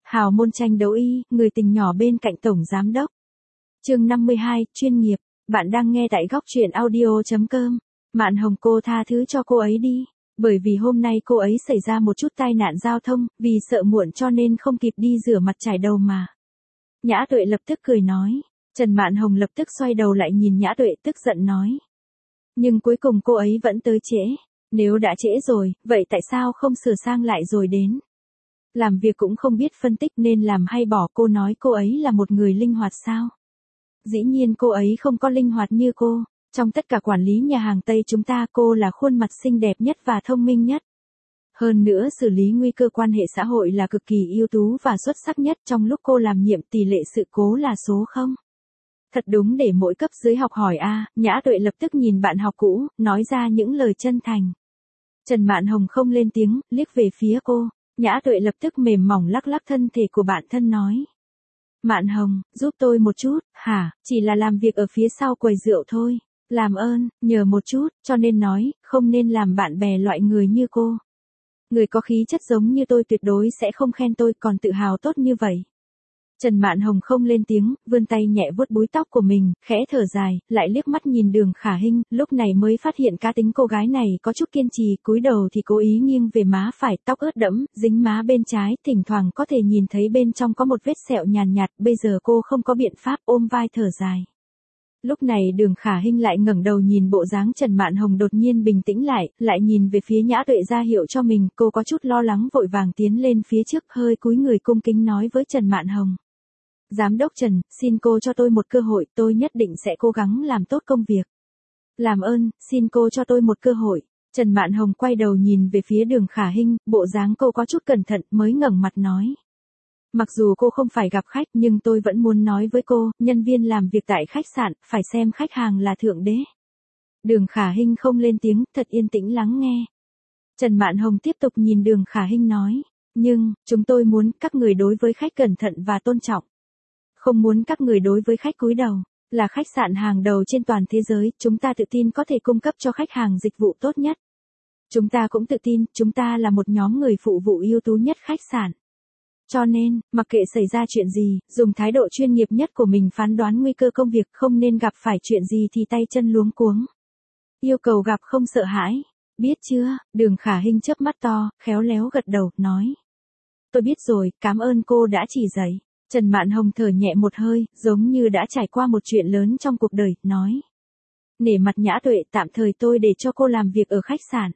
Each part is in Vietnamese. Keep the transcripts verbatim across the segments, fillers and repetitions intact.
Hào môn tranh đấu y, người tình nhỏ bên cạnh tổng giám đốc. Chương năm mươi hai, chuyên nghiệp. Bạn đang nghe tại góc truyện audio chấm com. Mạn Hồng, cô tha thứ cho cô ấy đi. Bởi vì hôm nay cô ấy xảy ra một chút tai nạn giao thông, vì sợ muộn cho nên không kịp đi rửa mặt chải đầu mà. Nhã Tuệ lập tức cười nói. Trần Mạn Hồng lập tức xoay đầu lại nhìn Nhã Tuệ tức giận nói. Nhưng cuối cùng cô ấy vẫn tới trễ. Nếu đã trễ rồi, vậy tại sao không sửa sang lại rồi đến? Làm việc cũng không biết phân tích nên làm hay bỏ, cô nói cô ấy là một người linh hoạt sao? Dĩ nhiên cô ấy không có linh hoạt như cô. Trong tất cả quản lý nhà hàng Tây chúng ta, cô là khuôn mặt xinh đẹp nhất và thông minh nhất. Hơn nữa xử lý nguy cơ quan hệ xã hội là cực kỳ ưu tú và xuất sắc nhất. Trong lúc cô làm nhiệm tỷ lệ sự cố là số không. Thật đúng để mỗi cấp dưới học hỏi a. Nhã Tuệ lập tức nhìn bạn học cũ, nói ra những lời chân thành. Trần Mạn Hồng không lên tiếng, liếc về phía cô. Nhã Tuệ lập tức mềm mỏng lắc lắc thân thể của bạn thân nói. Mạn Hồng, giúp tôi một chút. Hả, chỉ là làm việc ở phía sau quầy rượu thôi. Làm ơn, nhờ một chút, cho nên nói, không nên làm bạn bè loại người như cô. Người có khí chất giống như tôi tuyệt đối sẽ không khen tôi còn tự hào tốt như vậy. Trần Mạn Hồng không lên tiếng, vươn tay nhẹ vuốt búi tóc của mình, khẽ thở dài, lại liếc mắt nhìn Đường Khả Hinh, lúc này mới phát hiện cá tính cô gái này có chút kiên trì, cúi đầu thì cố ý nghiêng về má phải, tóc ướt đẫm, dính má bên trái, thỉnh thoảng có thể nhìn thấy bên trong có một vết sẹo nhàn nhạt, bây giờ cô không có biện pháp, ôm vai thở dài. Lúc này Đường Khả Hinh lại ngẩng đầu nhìn bộ dáng Trần Mạn Hồng đột nhiên bình tĩnh lại, lại nhìn về phía Nhã Tuệ ra hiệu cho mình, cô có chút lo lắng vội vàng tiến lên phía trước, hơi cúi người cung kính nói với Trần Mạn Hồng. Giám đốc Trần, xin cô cho tôi một cơ hội, tôi nhất định sẽ cố gắng làm tốt công việc. Làm ơn, xin cô cho tôi một cơ hội. Trần Mạn Hồng quay đầu nhìn về phía Đường Khả Hinh, bộ dáng cô có chút cẩn thận mới ngẩng mặt nói. Mặc dù cô không phải gặp khách nhưng tôi vẫn muốn nói với cô, nhân viên làm việc tại khách sạn, phải xem khách hàng là thượng đế. Đường Khả Hinh không lên tiếng, thật yên tĩnh lắng nghe. Trần Mạn Hồng tiếp tục nhìn Đường Khả Hinh nói, nhưng, chúng tôi muốn các người đối với khách cẩn thận và tôn trọng. Không muốn các người đối với khách cúi đầu, là khách sạn hàng đầu trên toàn thế giới, chúng ta tự tin có thể cung cấp cho khách hàng dịch vụ tốt nhất. Chúng ta cũng tự tin, chúng ta là một nhóm người phụ vụ ưu tú nhất khách sạn. Cho nên, mặc kệ xảy ra chuyện gì, dùng thái độ chuyên nghiệp nhất của mình phán đoán nguy cơ công việc, không nên gặp phải chuyện gì thì tay chân luống cuống. Yêu cầu gặp không sợ hãi. Biết chưa? Đường Khả Hinh chớp mắt to, khéo léo gật đầu, nói. Tôi biết rồi, cảm ơn cô đã chỉ dạy. Trần Mạn Hồng thở nhẹ một hơi, giống như đã trải qua một chuyện lớn trong cuộc đời, nói. Nể mặt Nhã Tuệ, tạm thời tôi để cho cô làm việc ở khách sạn.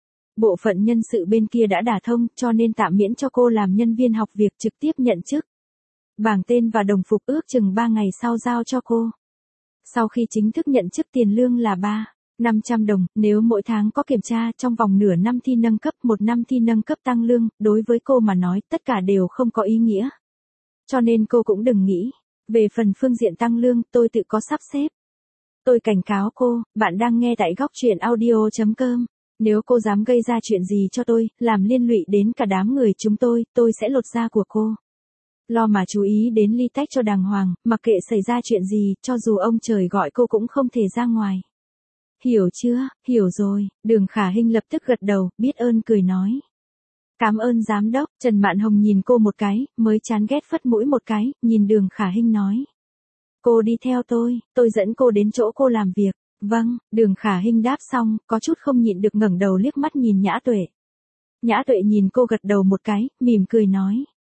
Bộ phận nhân sự bên kia đã đả thông, cho nên tạm miễn cho cô làm nhân viên học việc, trực tiếp nhận chức. Bảng tên và đồng phục ước chừng ba ngày sau giao cho cô. Sau khi chính thức nhận chức tiền lương là ba năm trăm đồng, nếu mỗi tháng có kiểm tra, trong vòng nửa năm thi nâng cấp, một năm thi nâng cấp tăng lương, đối với cô mà nói, tất cả đều không có ý nghĩa. Cho nên cô cũng đừng nghĩ. Về phần phương diện tăng lương, tôi tự có sắp xếp. Tôi cảnh cáo cô, bạn đang nghe tại góc truyện audio chấm com. Nếu cô dám gây ra chuyện gì cho tôi, làm liên lụy đến cả đám người chúng tôi, tôi sẽ lột da của cô. Lo mà chú ý đến ly tách cho đàng hoàng, mặc kệ xảy ra chuyện gì, cho dù ông trời gọi cô cũng không thể ra ngoài. Hiểu chưa? Hiểu rồi. Đường Khả Hinh lập tức gật đầu, biết ơn cười nói. Cảm ơn giám đốc. Trần Mạn Hồng nhìn cô một cái, mới chán ghét phất mũi một cái, nhìn Đường Khả Hinh nói. Cô đi theo tôi, tôi dẫn cô đến chỗ cô làm việc. Vâng, Đường Khả Hinh đáp xong, có chút không nhịn được ngẩng đầu liếc mắt nhìn Nhã Tuệ. Nhã Tuệ nhìn cô gật đầu một cái, mỉm cười nói.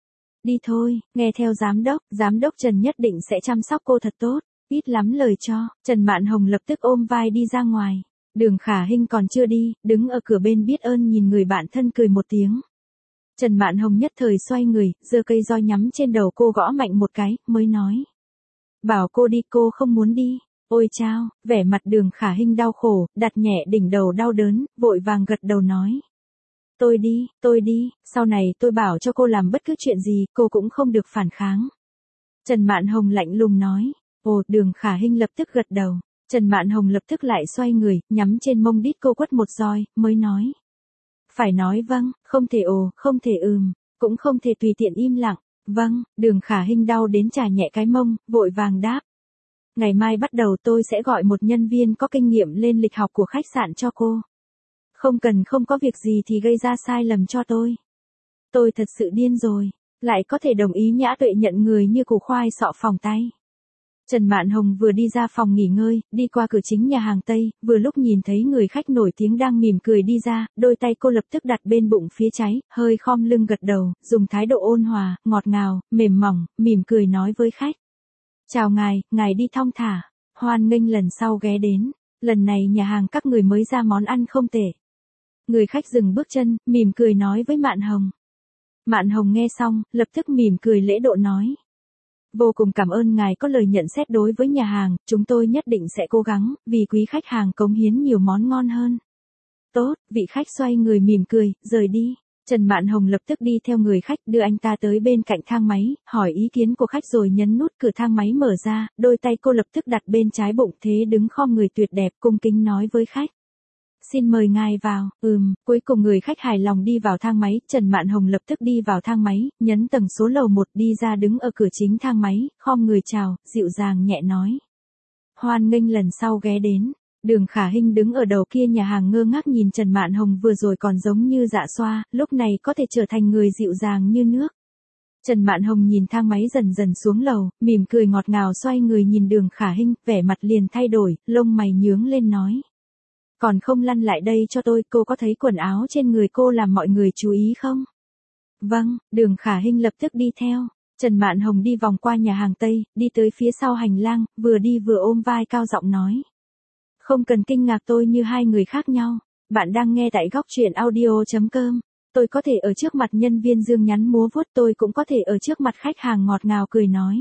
Đi thôi, nghe theo giám đốc, giám đốc Trần nhất định sẽ chăm sóc cô thật tốt, ít lắm lời cho. Trần Mạn Hồng lập tức ôm vai đi ra ngoài. Đường Khả Hinh còn chưa đi, đứng ở cửa bên biết ơn nhìn người bạn thân cười một tiếng. Trần Mạn Hồng nhất thời xoay người, giơ cây roi nhắm trên đầu cô gõ mạnh một cái, mới nói. Bảo cô đi, cô không muốn đi. Ôi chao, vẻ mặt Đường Khả Hinh đau khổ, đặt nhẹ đỉnh đầu đau đớn, vội vàng gật đầu nói. Tôi đi, tôi đi, sau này tôi bảo cho cô làm bất cứ chuyện gì, cô cũng không được phản kháng. Trần Mạn Hồng lạnh lùng nói. Ồ, Đường Khả Hinh lập tức gật đầu. Trần Mạn Hồng lập tức lại xoay người, nhắm trên mông đít cô quất một roi, mới nói. Phải nói vâng, không thể ồ, không thể ừm, cũng không thể tùy tiện im lặng. Vâng, Đường Khả Hinh đau đến chà nhẹ cái mông, vội vàng đáp. Ngày mai bắt đầu tôi sẽ gọi một nhân viên có kinh nghiệm lên lịch học của khách sạn cho cô. Không cần không có việc gì thì gây ra sai lầm cho tôi. Tôi thật sự điên rồi. Lại có thể đồng ý Nhã Tuệ nhận người như củ khoai sọ phòng tay. Trần Mạn Hồng vừa đi ra phòng nghỉ ngơi, đi qua cửa chính nhà hàng Tây, vừa lúc nhìn thấy người khách nổi tiếng đang mỉm cười đi ra, đôi tay cô lập tức đặt bên bụng phía trái, hơi khom lưng gật đầu, dùng thái độ ôn hòa, ngọt ngào, mềm mỏng, mỉm cười nói với khách. Chào ngài, ngài đi thong thả, hoan nghênh lần sau ghé đến, lần này nhà hàng các người mới ra món ăn không tệ. Người khách dừng bước chân, mỉm cười nói với Mạn Hồng. Mạn Hồng nghe xong, lập tức mỉm cười lễ độ nói. Vô cùng cảm ơn ngài có lời nhận xét đối với nhà hàng, chúng tôi nhất định sẽ cố gắng, vì quý khách hàng cống hiến nhiều món ngon hơn. Tốt, vị khách xoay người mỉm cười, rời đi. Trần Mạn Hồng lập tức đi theo người khách đưa anh ta tới bên cạnh thang máy, hỏi ý kiến của khách rồi nhấn nút cửa thang máy mở ra, đôi tay cô lập tức đặt bên trái bụng thế đứng khom người tuyệt đẹp cung kính nói với khách. Xin mời ngài vào, ừm, cuối cùng người khách hài lòng đi vào thang máy, Trần Mạn Hồng lập tức đi vào thang máy, nhấn tầng số lầu một đi ra đứng ở cửa chính thang máy, khom người chào, dịu dàng nhẹ nói. Hoan nghênh lần sau ghé đến. Đường Khả Hinh đứng ở đầu kia nhà hàng ngơ ngác nhìn Trần Mạn Hồng vừa rồi còn giống như dạ xoa, lúc này có thể trở thành người dịu dàng như nước. Trần Mạn Hồng nhìn thang máy dần dần xuống lầu, mỉm cười ngọt ngào xoay người nhìn Đường Khả Hinh, vẻ mặt liền thay đổi, lông mày nhướng lên nói. Còn không lăn lại đây cho tôi, cô có thấy quần áo trên người cô làm mọi người chú ý không? Vâng, Đường Khả Hinh lập tức đi theo. Trần Mạn Hồng đi vòng qua nhà hàng Tây, đi tới phía sau hành lang, vừa đi vừa ôm vai cao giọng nói. Không cần kinh ngạc tôi như hai người khác nhau. Bạn đang nghe tại góc truyện audio.com. Tôi có thể ở trước mặt nhân viên dương nhắn múa vuốt, tôi cũng có thể ở trước mặt khách hàng ngọt ngào cười nói.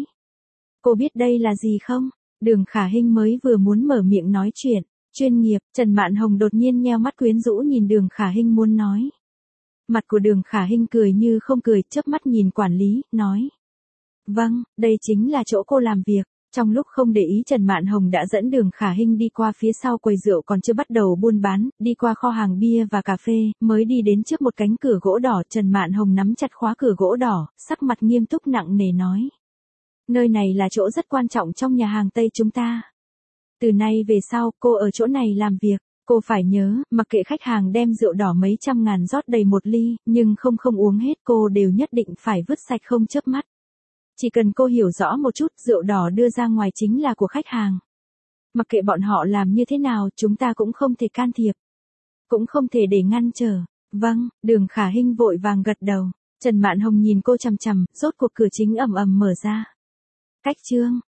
Cô biết đây là gì không? Đường Khả Hinh mới vừa muốn mở miệng nói chuyện. Chuyên nghiệp, Trần Mạn Hồng đột nhiên nheo mắt quyến rũ nhìn Đường Khả Hinh muốn nói. Mặt của Đường Khả Hinh cười như không cười, chớp mắt nhìn quản lý, nói. Vâng, đây chính là chỗ cô làm việc. Trong lúc không để ý Trần Mạn Hồng đã dẫn Đường Khả Hinh đi qua phía sau quầy rượu còn chưa bắt đầu buôn bán, đi qua kho hàng bia và cà phê, mới đi đến trước một cánh cửa gỗ đỏ. Trần Mạn Hồng nắm chặt khóa cửa gỗ đỏ, sắc mặt nghiêm túc nặng nề nói. Nơi này là chỗ rất quan trọng trong nhà hàng Tây chúng ta. Từ nay về sau, cô ở chỗ này làm việc, cô phải nhớ, mặc kệ khách hàng đem rượu đỏ mấy trăm ngàn rót đầy một ly, nhưng không không uống hết cô đều nhất định phải vứt sạch không chớp mắt. Chỉ cần cô hiểu rõ một chút, rượu đỏ đưa ra ngoài chính là của khách hàng. Mặc kệ bọn họ làm như thế nào, chúng ta cũng không thể can thiệp. Cũng không thể để ngăn trở. Vâng, Đường Khả Hinh vội vàng gật đầu. Trần Mạn Hồng nhìn cô chằm chằm, rốt cuộc cửa chính ầm ầm mở ra. Cách chương.